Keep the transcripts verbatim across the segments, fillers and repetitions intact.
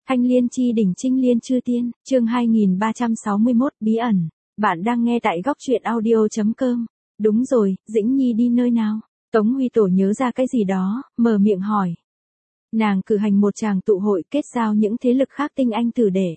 Thanh Liên chi đỉnh Trinh Liên chư tiên, chương hai nghìn ba trăm sáu mươi mốt, bí ẩn. Bạn đang nghe tại góc truyện audio chấm com. Đúng rồi, Dĩnh Nhi đi nơi nào? Tống Huy Tổ nhớ ra cái gì đó, mở miệng hỏi. Nàng cử hành một tràng tụ hội kết giao những thế lực khác tinh anh tử đệ.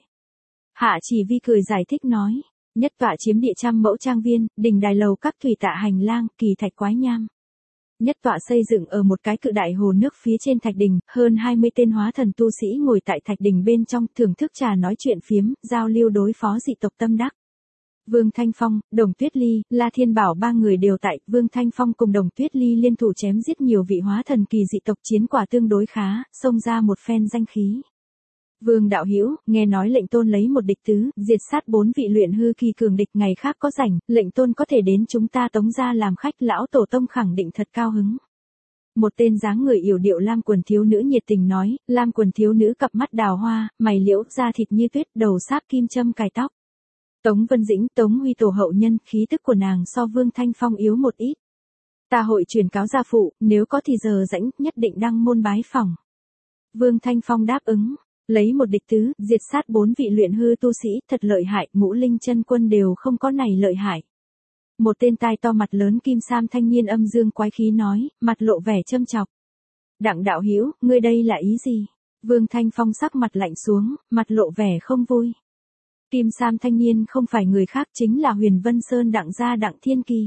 Hạ Chỉ Vi cười giải thích nói, nhất tọa chiếm địa trăm mẫu trang viên, đình đài lầu các thủy tạ hành lang, kỳ thạch quái nham. Nhất tọa xây dựng ở một cái cự đại hồ nước phía trên thạch đình, hơn hai mươi tên hóa thần tu sĩ ngồi tại thạch đình bên trong, thưởng thức trà nói chuyện phiếm, giao lưu đối phó dị tộc tâm đắc. Vương Thanh Phong, Đồng Tuyết Ly, La Thiên Bảo ba người đều tại, Vương Thanh Phong cùng Đồng Tuyết Ly liên thủ chém giết nhiều vị hóa thần kỳ dị tộc, chiến quả tương đối khá, xông ra một phen danh khí. Vương đạo hữu, nghe nói lệnh tôn lấy một địch tứ, diệt sát bốn vị luyện hư kỳ cường địch, ngày khác có rảnh, lệnh tôn có thể đến chúng ta Tống gia làm khách, lão tổ tông khẳng định thật cao hứng. Một tên dáng người yểu điệu lam quần thiếu nữ nhiệt tình nói, lam quần thiếu nữ cặp mắt đào hoa, mày liễu, da thịt như tuyết, đầu sáp kim châm cài tóc. Tống Vân Dĩnh, Tống Huy Tổ hậu nhân, khí tức của nàng so Vương Thanh Phong yếu một ít. Ta hội truyền cáo gia phụ, nếu có thì giờ rảnh, nhất định đăng môn bái phỏng. Vương Thanh Phong đáp ứng. Lấy một địch tứ, diệt sát bốn vị luyện hư tu sĩ, thật lợi hại, Ngũ Linh chân quân đều không có này lợi hại. Một tên tai to mặt lớn kim sam thanh niên âm dương quái khí nói, mặt lộ vẻ châm chọc. Đặng đạo hữu, ngươi đây là ý gì? Vương Thanh Phong sắc mặt lạnh xuống, mặt lộ vẻ không vui. Kim sam thanh niên không phải người khác, chính là Huyền Vân Sơn Đặng gia Đặng Thiên Kỳ.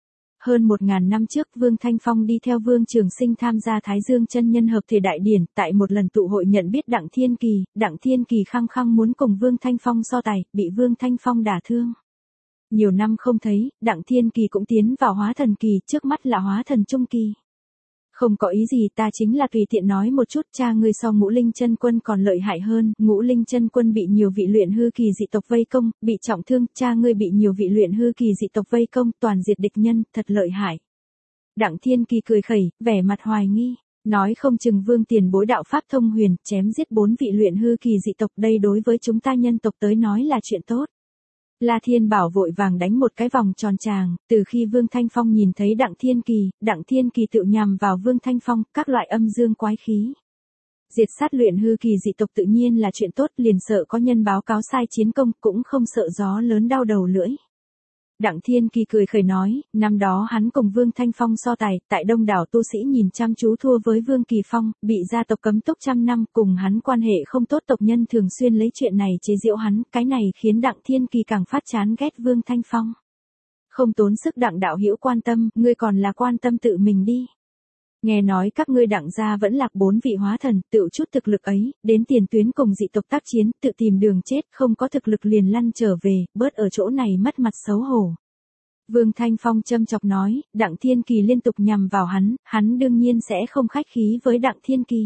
Hơn một ngàn năm trước, Vương Thanh Phong đi theo Vương Trường Sinh tham gia Thái Dương chân nhân hợp thể đại điển, tại một lần tụ hội nhận biết Đặng Thiên Kỳ, Đặng Thiên Kỳ khăng khăng muốn cùng Vương Thanh Phong so tài, bị Vương Thanh Phong đả thương. Nhiều năm không thấy, Đặng Thiên Kỳ cũng tiến vào hóa thần kỳ, trước mắt là hóa thần trung kỳ. Không có ý gì, ta chính là tùy tiện nói một chút, cha ngươi so Ngũ Linh chân quân còn lợi hại hơn, Ngũ Linh chân quân bị nhiều vị luyện hư kỳ dị tộc vây công, bị trọng thương, cha ngươi bị nhiều vị luyện hư kỳ dị tộc vây công, toàn diệt địch nhân, thật lợi hại. Đặng Thiên Kỳ cười khẩy, vẻ mặt hoài nghi, nói không chừng Vương tiền bối đạo pháp thông huyền, chém giết bốn vị luyện hư kỳ dị tộc, đây đối với chúng ta nhân tộc tới nói là chuyện tốt. La Thiên Bảo vội vàng đánh một cái vòng tròn tràng, từ khi Vương Thanh Phong nhìn thấy Đặng Thiên Kỳ, Đặng Thiên Kỳ tự nhằm vào Vương Thanh Phong, các loại âm dương quái khí. Diệt sát luyện hư kỳ dị tộc tự nhiên là chuyện tốt, liền sợ có nhân báo cáo sai chiến công, cũng không sợ gió lớn đau đầu lưỡi. Đặng Thiên Kỳ cười khẩy nói, năm đó hắn cùng Vương Thanh Phong so tài, tại đông đảo tu sĩ nhìn chăm chú thua với Vương Kỳ Phong, bị gia tộc cấm túc trăm năm, cùng hắn quan hệ không tốt, tộc nhân thường xuyên lấy chuyện này chế giễu hắn, cái này khiến Đặng Thiên Kỳ càng phát chán ghét Vương Thanh Phong. Không tốn sức Đặng đạo hữu quan tâm, ngươi còn là quan tâm tự mình đi. Nghe nói các ngươi Đặng gia vẫn lạc bốn vị hóa thần, tự chút thực lực ấy, đến tiền tuyến cùng dị tộc tác chiến, tự tìm đường chết, không có thực lực liền lăn trở về, bớt ở chỗ này mất mặt xấu hổ. Vương Thanh Phong châm chọc nói, Đặng Thiên Kỳ liên tục nhằm vào hắn, hắn đương nhiên sẽ không khách khí với Đặng Thiên Kỳ.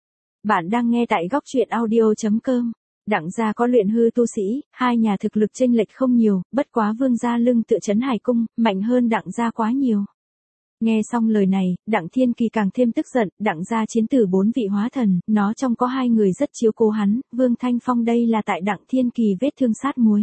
Bạn đang nghe tại góc truyện audio chấm com. Đặng gia có luyện hư tu sĩ, hai nhà thực lực chênh lệch không nhiều, bất quá Vương gia lưng tựa trấn hải cung, mạnh hơn Đặng gia quá nhiều. Nghe xong lời này, Đặng Thiên Kỳ càng thêm tức giận, Đặng gia chiến tử bốn vị hóa thần, nó trong có hai người rất chiếu cố hắn, Vương Thanh Phong đây là tại Đặng Thiên Kỳ vết thương sát muối.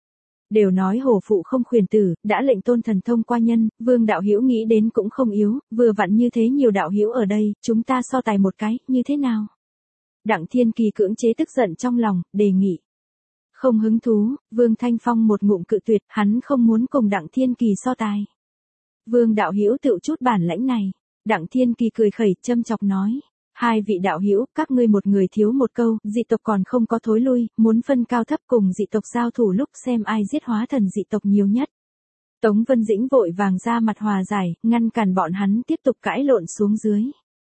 Đều nói hổ phụ không khuyển tử, đã lệnh tôn thần thông qua nhân, Vương đạo hữu nghĩ đến cũng không yếu, vừa vặn như thế nhiều đạo hữu ở đây, chúng ta so tài một cái, như thế nào? Đặng Thiên Kỳ cưỡng chế tức giận trong lòng, đề nghị. Không hứng thú, Vương Thanh Phong một ngụm cự tuyệt, hắn không muốn cùng Đặng Thiên Kỳ so tài. Vương đạo hữu tự chút bản lãnh này. Đặng Thiên Kỳ cười khẩy, châm chọc nói. Hai vị đạo hữu, các ngươi một người thiếu một câu, dị tộc còn không có thối lui, muốn phân cao thấp cùng dị tộc giao thủ lúc xem ai giết hóa thần dị tộc nhiều nhất. Tống Vân Dĩnh vội vàng ra mặt hòa giải, ngăn cản bọn hắn tiếp tục cãi lộn xuống dưới.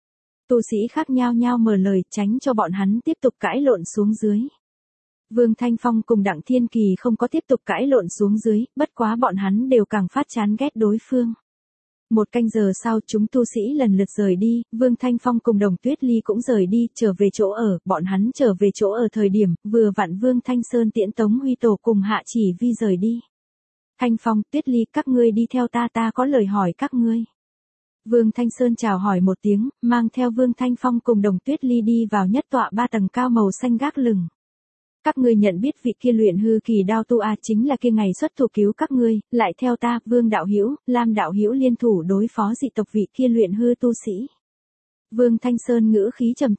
Tu sĩ khác nhao nhao mở lời, tránh cho bọn hắn tiếp tục cãi lộn xuống dưới. Vương Thanh Phong cùng Đặng Thiên Kỳ không có tiếp tục cãi lộn xuống dưới, bất quá bọn hắn đều càng phát chán ghét đối phương. Một canh giờ sau chúng tu sĩ lần lượt rời đi, Vương Thanh Phong cùng Đồng Tuyết Ly cũng rời đi, trở về chỗ ở, bọn hắn trở về chỗ ở thời điểm, vừa vặn Vương Thanh Sơn tiễn Tống Huy Tổ cùng Hạ Chỉ Vi rời đi. Thanh Phong, Tuyết Ly, các ngươi đi theo ta, ta có lời hỏi các ngươi. Vương Thanh Sơn chào hỏi một tiếng, mang theo Vương Thanh Phong cùng Đồng Tuyết Ly đi vào nhất tọa ba tầng cao màu xanh gác lửng. Các ngươi nhận biết vị kia luyện hư kỳ đao tu a, chính là kia ngày xuất thủ cứu các ngươi, lại theo ta, Vương đạo hữu, Lam đạo hữu liên thủ đối phó dị tộc vị kia luyện hư tu sĩ. Vương Thanh Sơn ngữ khí trầm trọng,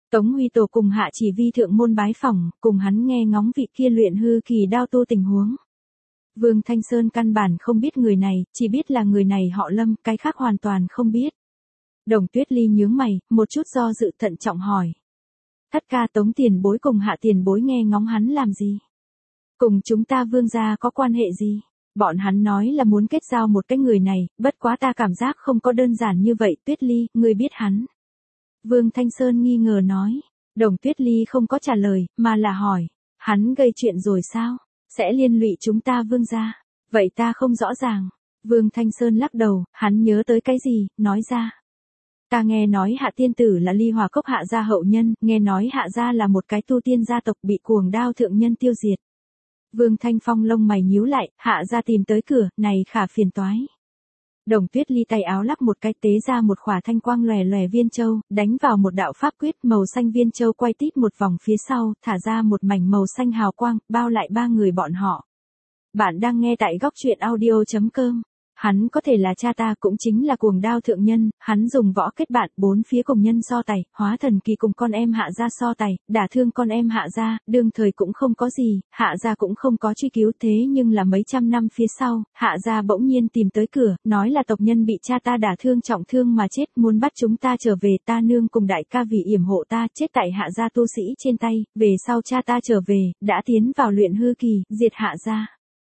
Tống Huy Tổ cùng Hạ Chỉ Vi thượng môn bái phỏng, cùng hắn nghe ngóng vị kia luyện hư kỳ đao tu tình huống. Vương Thanh Sơn căn bản không biết người này, chỉ biết là người này họ Lâm, cái khác hoàn toàn không biết. Đồng Tuyết Ly nhướng mày, một chút do dự thận trọng hỏi. Thất ca Tống tiền bối cùng Hạ tiền bối nghe ngóng hắn làm gì? Cùng chúng ta Vương gia có quan hệ gì? Bọn hắn nói là muốn kết giao một cái người này, bất quá ta cảm giác không có đơn giản như vậy. Tuyết Ly, ngươi biết hắn. Vương Thanh Sơn nghi ngờ nói. Đồng Tuyết Ly không có trả lời, mà là hỏi. Hắn gây chuyện rồi sao? Sẽ liên lụy chúng ta Vương gia. Vậy ta không rõ ràng. Vương Thanh Sơn lắc đầu, hắn nhớ tới cái gì, nói ra. Ta nghe nói Hạ tiên tử là Ly Hòa Cốc Hạ gia hậu nhân, nghe nói Hạ gia là một cái tu tiên gia tộc bị cuồng đao thượng nhân tiêu diệt. Vương Thanh Phong lông mày nhíu lại, Hạ gia tìm tới cửa, này khả phiền toái. Đồng Tuyết Ly tay áo lắp một cái tế ra một khỏa thanh quang lòe lòe viên châu, đánh vào một đạo pháp quyết màu xanh viên châu quay tít một vòng phía sau, thả ra một mảnh màu xanh hào quang, bao lại ba người bọn họ. Bạn đang nghe tại góc truyện audio chấm com. Hắn có thể là cha ta cũng chính là cuồng đao thượng nhân, hắn dùng võ kết bạn bốn phía cùng nhân so tài, hóa thần kỳ cùng con em Hạ gia so tài, đả thương con em Hạ gia, đương thời cũng không có gì, Hạ gia cũng không có truy cứu thế nhưng là mấy trăm năm phía sau, Hạ gia bỗng nhiên tìm tới cửa, nói là tộc nhân bị cha ta đả thương trọng thương mà chết, muốn bắt chúng ta trở về, ta nương cùng đại ca vì yểm hộ ta, chết tại Hạ gia tu sĩ trên tay, về sau cha ta trở về, đã tiến vào luyện hư kỳ, diệt Hạ gia.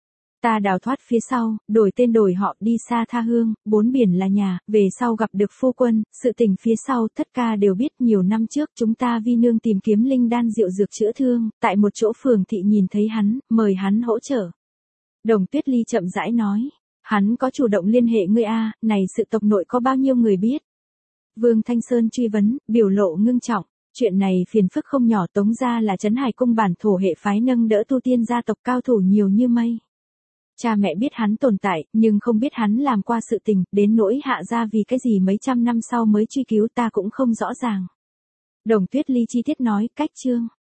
Ta đào thoát phía sau, đổi tên đổi họ đi xa tha hương, bốn biển là nhà, về sau gặp được phu quân, sự tình phía sau tất ca đều biết nhiều năm trước chúng ta vi nương tìm kiếm linh đan diệu dược chữa thương, tại một chỗ phường thị nhìn thấy hắn, mời hắn hỗ trợ. Đồng Tuyết Ly chậm rãi nói, hắn có chủ động liên hệ ngươi a, này sự tộc nội có bao nhiêu người biết? Vương Thanh Sơn truy vấn, biểu lộ ngưng trọng. Chuyện này phiền phức không nhỏ, Tống gia là trấn Hải cung bản thổ hệ phái nâng đỡ tu tiên gia tộc cao thủ nhiều như mây. Cha mẹ biết hắn tồn tại, nhưng không biết hắn làm qua sự tình, đến nỗi Hạ gia vì cái gì mấy trăm năm sau mới truy cứu ta cũng không rõ ràng. Đồng Tuyết Ly chi tiết nói, cách chương.